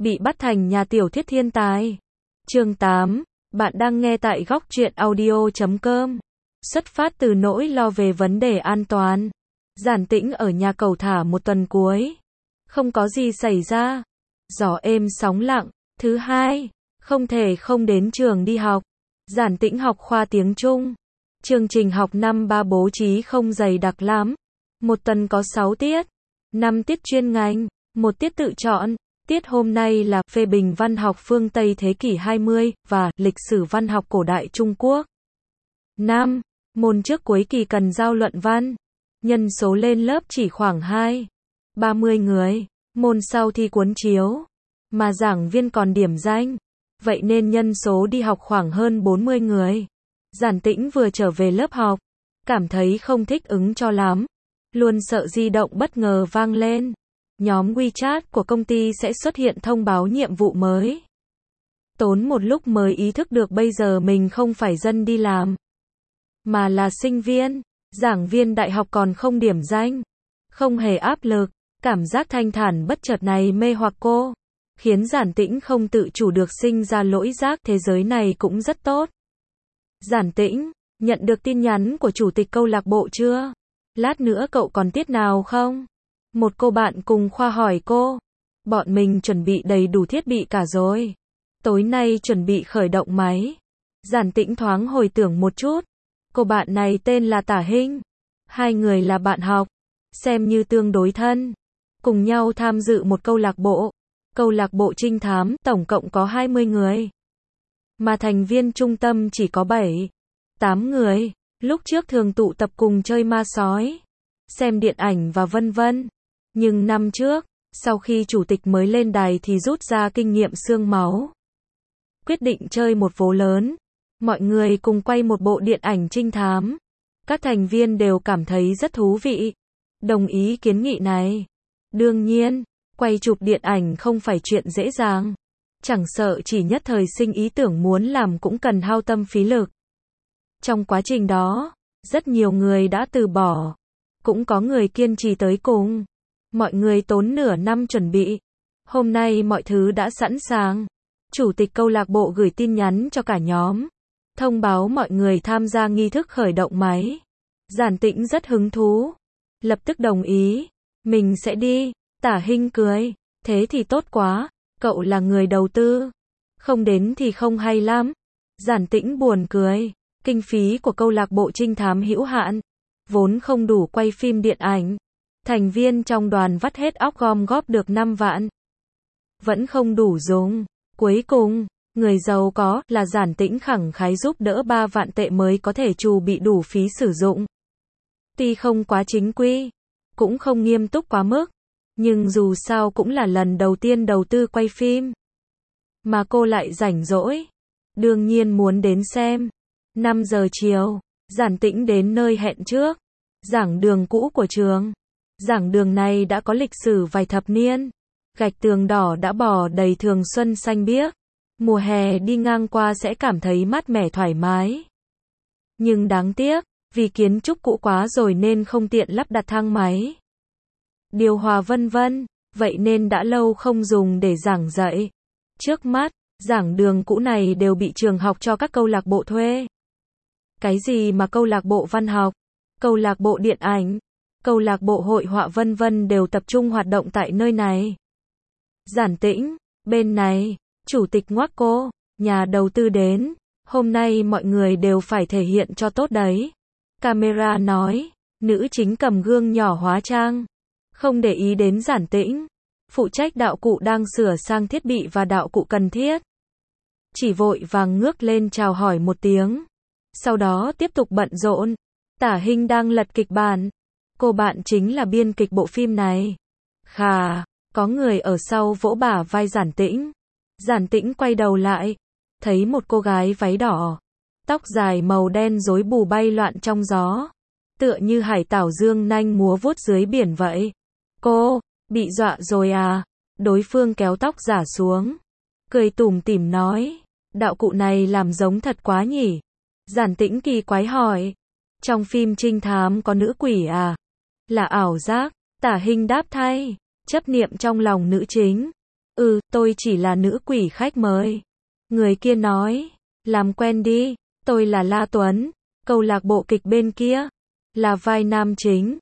Bị bắt thành nhà tiểu thuyết thiên tài. Chương 8. Bạn đang nghe tại góc truyện audio.com. Xuất phát từ nỗi lo về vấn đề an toàn, Giản Tĩnh ở nhà cầu thả một tuần cuối. Không có gì xảy ra. Gió êm sóng lặng. Thứ hai, không thể không đến trường đi học. Giản Tĩnh học khoa tiếng Trung. Chương trình học năm 3 bố trí không dày đặc lắm. Một tuần có 6 tiết. 5 tiết chuyên ngành, 1 tiết tự chọn. Tiết hôm nay là phê bình văn học phương Tây thế kỷ 20 và lịch sử văn học cổ đại Trung Quốc. 5. Môn trước cuối kỳ cần giao luận văn. Nhân số lên lớp chỉ khoảng 30 người. Môn sau thi cuốn chiếu. Mà giảng viên còn điểm danh. Vậy nên nhân số đi học khoảng hơn 40 người. Giản Tĩnh vừa trở về lớp học. Cảm thấy không thích ứng cho lắm. Luôn sợ di động bất ngờ vang lên. Nhóm WeChat của công ty sẽ xuất hiện thông báo nhiệm vụ mới. Tốn một lúc mới ý thức được bây giờ mình không phải dân đi làm, mà là sinh viên, giảng viên đại học còn không điểm danh. Không hề áp lực, cảm giác thanh thản bất chợt này mê hoặc cô, khiến Giản Tĩnh không tự chủ được sinh ra lỗi giác thế giới này cũng rất tốt. Giản Tĩnh, nhận được tin nhắn của chủ tịch câu lạc bộ chưa? Lát nữa cậu còn tiết nào không? Một cô bạn cùng khoa hỏi cô. Bọn mình chuẩn bị đầy đủ thiết bị cả rồi. Tối nay chuẩn bị khởi động máy. Giản Tĩnh thoáng hồi tưởng một chút. Cô bạn này tên là Tả Hinh. Hai người là bạn học, xem như tương đối thân. Cùng nhau tham dự một câu lạc bộ. Câu lạc bộ trinh thám, tổng cộng có 20 người. Mà thành viên trung tâm chỉ có 8 người. Lúc trước thường tụ tập cùng chơi ma sói, xem điện ảnh và vân vân. Nhưng năm trước, sau khi chủ tịch mới lên đài thì rút ra kinh nghiệm xương máu. Quyết định chơi một vố lớn. Mọi người cùng quay một bộ điện ảnh trinh thám. Các thành viên đều cảm thấy rất thú vị. Đồng ý kiến nghị này. Đương nhiên, quay chụp điện ảnh không phải chuyện dễ dàng. Chẳng sợ chỉ nhất thời sinh ý tưởng muốn làm cũng cần hao tâm phí lực. Trong quá trình đó, rất nhiều người đã từ bỏ. Cũng có người kiên trì tới cùng. Mọi người tốn nửa năm chuẩn bị. Hôm nay mọi thứ đã sẵn sàng. Chủ tịch câu lạc bộ gửi tin nhắn cho cả nhóm. Thông báo mọi người tham gia nghi thức khởi động máy. Giản Tĩnh rất hứng thú. Lập tức đồng ý. Mình sẽ đi. Tả Hinh cười. Thế thì tốt quá. Cậu là người đầu tư. Không đến thì không hay lắm. Giản Tĩnh buồn cười. Kinh phí của câu lạc bộ trinh thám hữu hạn. Vốn không đủ quay phim điện ảnh. Thành viên trong đoàn vắt hết óc gom góp được 5 vạn. Vẫn không đủ dùng. Cuối cùng, người giàu có là Giản Tĩnh khẳng khái giúp đỡ 3 vạn tệ mới có thể trù bị đủ phí sử dụng. Tuy không quá chính quy, cũng không nghiêm túc quá mức, nhưng dù sao cũng là lần đầu tiên đầu tư quay phim. Mà cô lại rảnh rỗi. Đương nhiên muốn đến xem. 5 giờ chiều, Giản Tĩnh đến nơi hẹn trước. Giảng đường cũ của trường. Giảng đường này đã có lịch sử vài thập niên. Gạch tường đỏ đã bò đầy thường xuân xanh biếc. Mùa hè đi ngang qua sẽ cảm thấy mát mẻ thoải mái. Nhưng đáng tiếc, vì kiến trúc cũ quá rồi nên không tiện lắp đặt thang máy, điều hòa vân vân, vậy nên đã lâu không dùng để giảng dạy. Trước mắt, giảng đường cũ này đều bị trường học cho các câu lạc bộ thuê. Cái gì mà câu lạc bộ văn học, câu lạc bộ điện ảnh, câu lạc bộ hội họa vân vân đều tập trung hoạt động tại nơi này. Giản Tĩnh, bên này, chủ tịch ngoắc cô, nhà đầu tư đến, hôm nay mọi người đều phải thể hiện cho tốt đấy. Camera nói, nữ chính cầm gương nhỏ hóa trang, không để ý đến Giản Tĩnh, phụ trách đạo cụ đang sửa sang thiết bị và đạo cụ cần thiết. Chỉ vội vàng ngước lên chào hỏi một tiếng, sau đó tiếp tục bận rộn. Tả Hinh đang lật kịch bản, cô bạn chính là biên kịch bộ phim này. Khà, có người ở sau vỗ bả vai Giản Tĩnh. Giản Tĩnh quay đầu lại, thấy một cô gái váy đỏ, tóc dài màu đen rối bù bay loạn trong gió, tựa như hải tảo dương nanh múa vuốt dưới biển vậy. Cô, bị dọa rồi à? Đối phương kéo tóc giả xuống, cười tủm tỉm nói, đạo cụ này làm giống thật quá nhỉ? Giản Tĩnh kỳ quái hỏi, trong phim trinh thám có nữ quỷ à? Là ảo giác, Tả Hinh đáp thay, chấp niệm trong lòng nữ chính. Tôi chỉ là nữ quỷ khách mời. Người kia nói, làm quen đi, tôi là La Tuấn, câu lạc bộ kịch bên kia, là vai nam chính.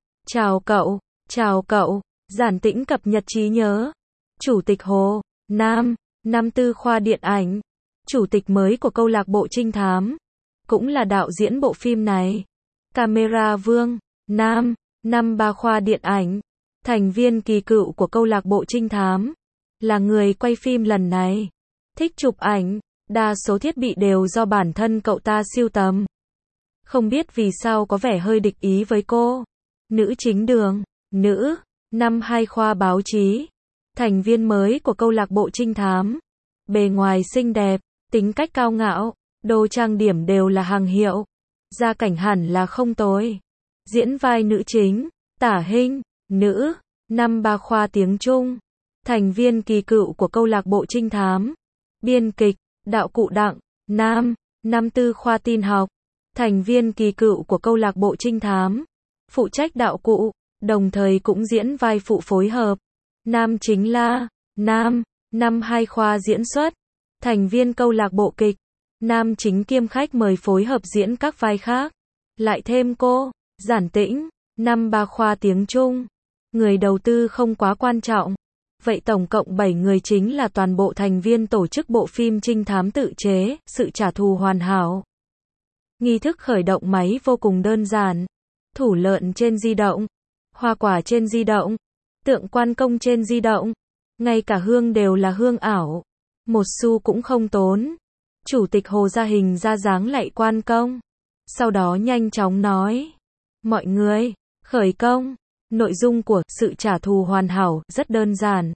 Chào cậu, Giản Tĩnh cập nhật trí nhớ. Chủ tịch Hồ, Nam, năm tư khoa điện ảnh, chủ tịch mới của câu lạc bộ trinh thám, cũng là đạo diễn bộ phim này. Camera Vương, Nam, năm ba khoa điện ảnh, thành viên kỳ cựu của câu lạc bộ trinh thám, là người quay phim lần này. Thích chụp ảnh, đa số thiết bị đều do bản thân cậu ta sưu tầm. Không biết vì sao có vẻ hơi địch ý với cô. Nữ chính Đường, nữ, năm 2 khoa báo chí, thành viên mới của câu lạc bộ trinh thám. Bề ngoài xinh đẹp, tính cách cao ngạo, đồ trang điểm đều là hàng hiệu. Gia cảnh hẳn là không tồi. Diễn vai nữ chính, Tả Hinh, nữ, năm 3 khoa tiếng Trung, thành viên kỳ cựu của câu lạc bộ trinh thám. Biên kịch, đạo cụ Đặng, nam, năm 4 khoa tin học, thành viên kỳ cựu của câu lạc bộ trinh thám. Phụ trách đạo cụ, đồng thời cũng diễn vai phụ phối hợp. Nam chính là, nam, năm 2 khoa diễn xuất, thành viên câu lạc bộ kịch. Nam chính kiêm khách mời phối hợp diễn các vai khác. Lại thêm cô, Giản Tĩnh, năm 3 khoa tiếng Trung. Người đầu tư không quá quan trọng. Vậy tổng cộng 7 người chính là toàn bộ thành viên tổ chức bộ phim trinh thám tự chế, Sự trả thù hoàn hảo. Nghi thức khởi động máy vô cùng đơn giản. Thủ lợn trên di động, hoa quả trên di động, tượng quan công trên di động, ngay cả hương đều là hương ảo. Một xu cũng không tốn. Chủ tịch Hồ ra hình ra dáng lạy quan công. Sau đó nhanh chóng nói, mọi người, khởi công. Nội dung của Sự trả thù hoàn hảo rất đơn giản.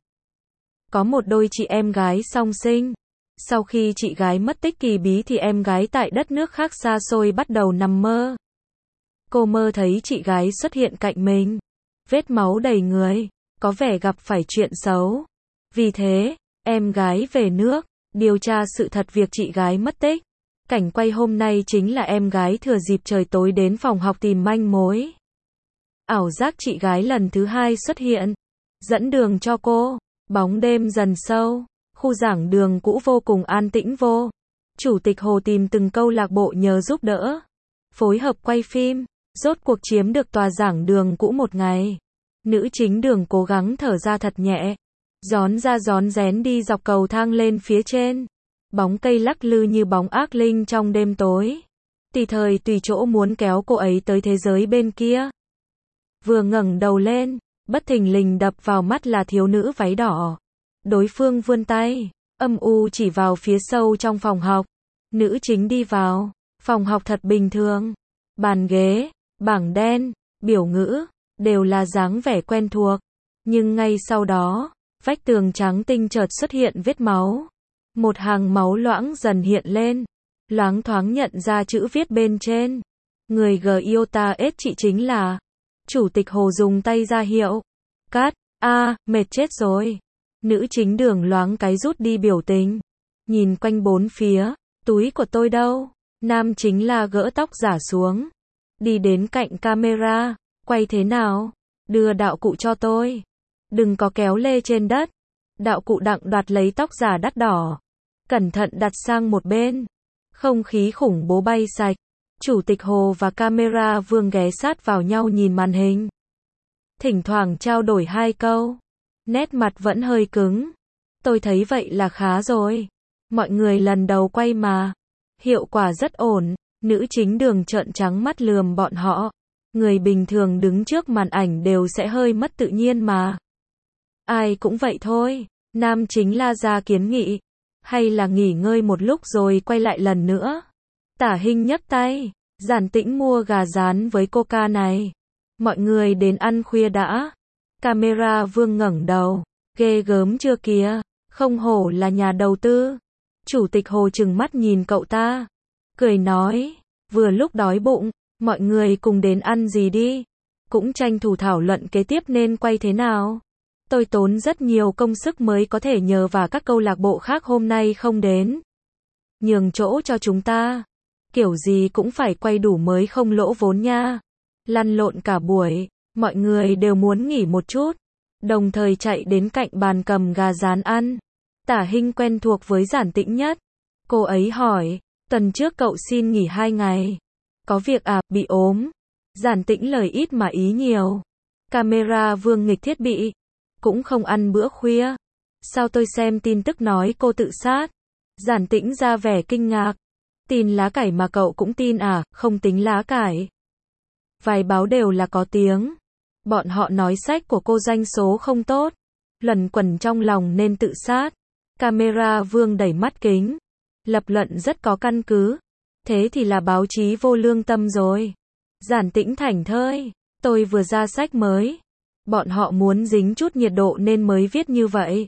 Có một đôi chị em gái song sinh. Sau khi chị gái mất tích kỳ bí thì em gái tại đất nước khác xa xôi bắt đầu nằm mơ. Cô mơ thấy chị gái xuất hiện cạnh mình. Vết máu đầy người, có vẻ gặp phải chuyện xấu. Vì thế, em gái về nước, điều tra sự thật việc chị gái mất tích. Cảnh quay hôm nay chính là em gái thừa dịp trời tối đến phòng học tìm manh mối. Ảo giác chị gái lần thứ 2 xuất hiện, dẫn đường cho cô. Bóng đêm dần sâu, khu giảng đường cũ vô cùng an tĩnh vô. Chủ tịch Hồ tìm từng câu lạc bộ nhờ giúp đỡ, phối hợp quay phim, rốt cuộc chiếm được tòa giảng đường cũ một ngày. Nữ chính Đường cố gắng thở ra thật nhẹ, rón ra rón rén đi dọc cầu thang lên phía trên. Bóng cây lắc lư như bóng ác linh trong đêm tối. Tùy thời tùy chỗ muốn kéo cô ấy tới thế giới bên kia. Vừa ngẩng đầu lên, bất thình lình đập vào mắt là thiếu nữ váy đỏ. Đối phương vươn tay, âm u chỉ vào phía sâu trong phòng học. Nữ chính đi vào, phòng học thật bình thường. Bàn ghế, bảng đen, biểu ngữ, đều là dáng vẻ quen thuộc. Nhưng ngay sau đó, vách tường trắng tinh chợt xuất hiện vết máu. Một hàng máu loãng dần hiện lên. Loáng thoáng nhận ra chữ viết bên trên. Người Giota S chị chính là. Chủ tịch Hồ dùng tay ra hiệu. Cắt, mệt chết rồi. Nữ chính Đường loáng cái rút đi biểu tình. Nhìn quanh bốn phía, túi của tôi đâu? Nam chính là gỡ tóc giả xuống. Đi đến cạnh camera, quay thế nào? Đưa đạo cụ cho tôi. Đừng có kéo lê trên đất. Đạo cụ Đặng đoạt lấy tóc giả đắt đỏ. Cẩn thận đặt sang một bên. Không khí khủng bố bay sạch. Chủ tịch Hồ và camera Vương ghé sát vào nhau nhìn màn hình. Thỉnh thoảng trao đổi 2 câu. Nét mặt vẫn hơi cứng. Tôi thấy vậy là khá rồi. Mọi người lần đầu quay mà. Hiệu quả rất ổn. Nữ chính Đường trợn trắng mắt lườm bọn họ. Người bình thường đứng trước màn ảnh đều sẽ hơi mất tự nhiên mà. Ai cũng vậy thôi. Nam chính La ra kiến nghị. Hay là nghỉ ngơi một lúc rồi quay lại lần nữa. Tả Hinh nhấc tay. Giản Tĩnh mua gà rán với coca này. Mọi người đến ăn khuya đã. Camera Vương ngẩng đầu. Ghê gớm chưa kìa. Không hổ là nhà đầu tư. Chủ tịch Hồ trừng mắt nhìn cậu ta. Cười nói. Vừa lúc đói bụng. Mọi người cùng đến ăn gì đi. Cũng tranh thủ thảo luận kế tiếp nên quay thế nào. Tôi tốn rất nhiều công sức mới có thể nhờ vào các câu lạc bộ khác hôm nay không đến. Nhường chỗ cho chúng ta. Kiểu gì cũng phải quay đủ mới không lỗ vốn nha. Lăn lộn cả buổi, mọi người đều muốn nghỉ một chút. Đồng thời chạy đến cạnh bàn cầm gà rán ăn. Tả Hinh quen thuộc với Giản Tĩnh nhất. Cô ấy hỏi, tuần trước cậu xin nghỉ 2 ngày. Có việc à, bị ốm. Giản Tĩnh lời ít mà ý nhiều. Camera Vương nghịch thiết bị. Cũng không ăn bữa khuya. Sao tôi xem tin tức nói cô tự sát? Giản Tĩnh ra vẻ kinh ngạc. Tin lá cải mà cậu cũng tin à, không tính lá cải. Vài báo đều là có tiếng. Bọn họ nói sách của cô doanh số không tốt. Luẩn quẩn trong lòng nên tự sát. Camera Vương đẩy mắt kính. Lập luận rất có căn cứ. Thế thì là báo chí vô lương tâm rồi. Giản Tĩnh thảnh thơi. Tôi vừa ra sách mới. Bọn họ muốn dính chút nhiệt độ nên mới viết như vậy.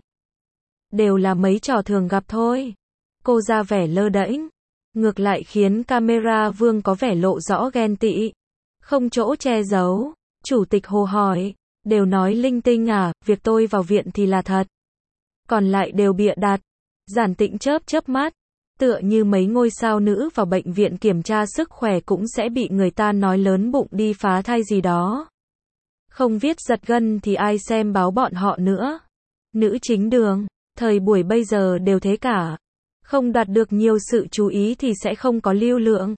Đều là mấy trò thường gặp thôi. Cô ra vẻ lơ đễnh. Ngược lại khiến Camera Vương có vẻ lộ rõ ghen tị. Không chỗ che giấu. Chủ tịch Hồ hỏi. Đều nói linh tinh à, việc tôi vào viện thì là thật. Còn lại đều bịa đặt. Giản Tĩnh chớp mắt. Tựa như mấy ngôi sao nữ vào bệnh viện kiểm tra sức khỏe cũng sẽ bị người ta nói lớn bụng đi phá thai gì đó. Không viết giật gân thì ai xem báo bọn họ nữa. Nữ chính đường, thời buổi bây giờ đều thế cả. Không đoạt được nhiều sự chú ý thì sẽ không có lưu lượng.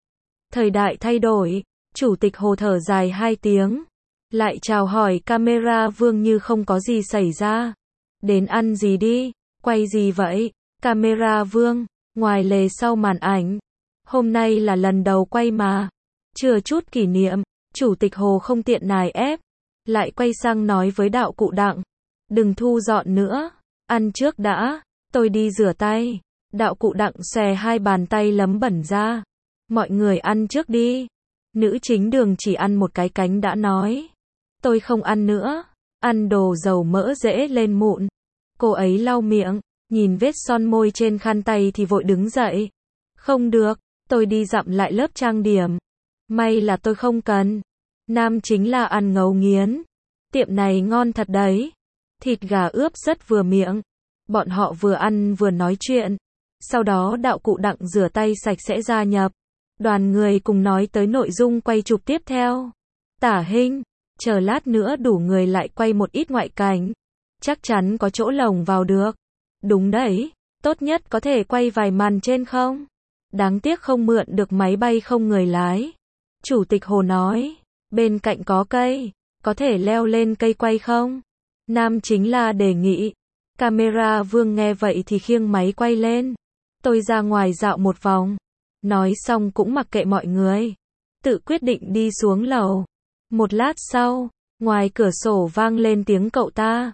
Thời đại thay đổi, Chủ tịch Hồ thở dài 2 tiếng. Lại chào hỏi Camera Vương như không có gì xảy ra. Đến ăn gì đi, quay gì vậy? Camera Vương, ngoài lề sau màn ảnh. Hôm nay là lần đầu quay mà. Chưa chút kỷ niệm, Chủ tịch Hồ không tiện nài ép. Lại quay sang nói với đạo cụ Đặng. Đừng thu dọn nữa, ăn trước đã, tôi đi rửa tay. Đạo cụ Đặng xòe 2 bàn tay lấm bẩn ra. Mọi người ăn trước đi. Nữ chính đường chỉ ăn một cái cánh đã nói. Tôi không ăn nữa, ăn đồ dầu mỡ dễ lên mụn. Cô ấy lau miệng, nhìn vết son môi trên khăn tay thì vội đứng dậy. Không được, tôi đi dặm lại lớp trang điểm. May là tôi không cần. Nam chính là ăn ngấu nghiến. Tiệm này ngon thật đấy. Thịt gà ướp rất vừa miệng. Bọn họ vừa ăn vừa nói chuyện. Sau đó đạo cụ Đặng rửa tay sạch sẽ gia nhập. Đoàn người cùng nói tới nội dung quay chụp tiếp theo. Tả Hinh, chờ lát nữa đủ người lại quay một ít ngoại cảnh. Chắc chắn có chỗ lồng vào được. Đúng đấy, tốt nhất có thể quay vài màn trên không? Đáng tiếc không mượn được máy bay không người lái. Chủ tịch Hồ nói, bên cạnh có cây, có thể leo lên cây quay không? Nam chính là đề nghị. Camera Vương nghe vậy thì khiêng máy quay lên. Tôi ra ngoài dạo một vòng. Nói xong cũng mặc kệ mọi người. Tự quyết định đi xuống lầu. Một lát sau, ngoài cửa sổ vang lên tiếng cậu ta.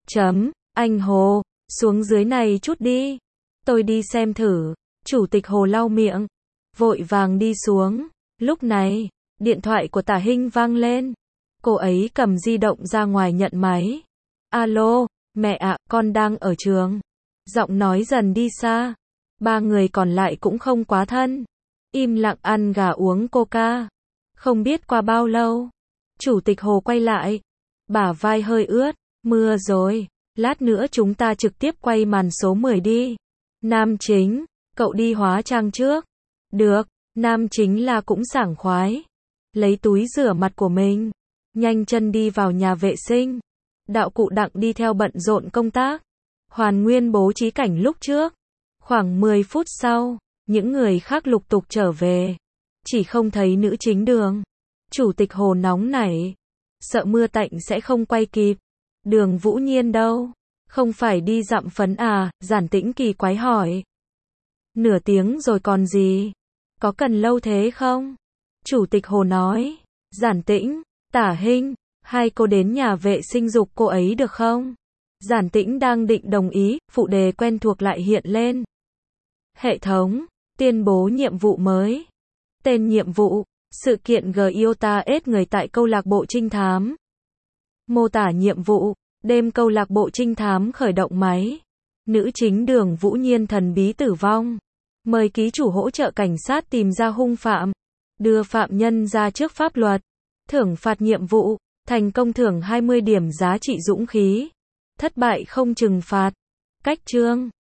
Anh Hồ, xuống dưới này chút đi. Tôi đi xem thử. Chủ tịch Hồ lau miệng. Vội vàng đi xuống. Lúc này, điện thoại của Tả Hinh vang lên. Cô ấy cầm di động ra ngoài nhận máy. Alo, mẹ ạ, con đang ở trường. Giọng nói dần đi xa. 3 người còn lại cũng không quá thân. Im lặng ăn gà uống coca. Không biết qua bao lâu. Chủ tịch Hồ quay lại. Bả vai hơi ướt. Mưa rồi. Lát nữa chúng ta trực tiếp quay màn số 10 đi. Nam chính, cậu đi hóa trang trước. Được, nam chính là cũng sảng khoái. Lấy túi rửa mặt của mình. Nhanh chân đi vào nhà vệ sinh. Đạo cụ Đặng đi theo bận rộn công tác. Hoàn nguyên bố trí cảnh lúc trước. Khoảng 10 phút sau, những người khác lục tục trở về. Chỉ không thấy nữ chính đường. Chủ tịch Hồ nóng nảy. Sợ mưa tạnh sẽ không quay kịp. Đường Vũ Nhiên đâu? Không phải đi dặm phấn à? Giản Tĩnh kỳ quái hỏi. Nửa tiếng rồi còn gì? Có cần lâu thế không? Chủ tịch Hồ nói. Giản Tĩnh, Tả Hinh, 2 cô đến nhà vệ sinh giục cô ấy được không? Giản Tĩnh đang định đồng ý, phụ đề quen thuộc lại hiện lên. Hệ thống, tuyên bố nhiệm vụ mới. Tên nhiệm vụ, sự kiện Giota ết người tại câu lạc bộ trinh thám. Mô tả nhiệm vụ, đêm câu lạc bộ trinh thám khởi động máy. Nữ chính Đường Vũ Nhiên thần bí tử vong. Mời ký chủ hỗ trợ cảnh sát tìm ra hung phạm. Đưa phạm nhân ra trước pháp luật. Thưởng phạt nhiệm vụ, thành công thưởng 20 điểm giá trị dũng khí. Thất bại không trừng phạt. Cách chương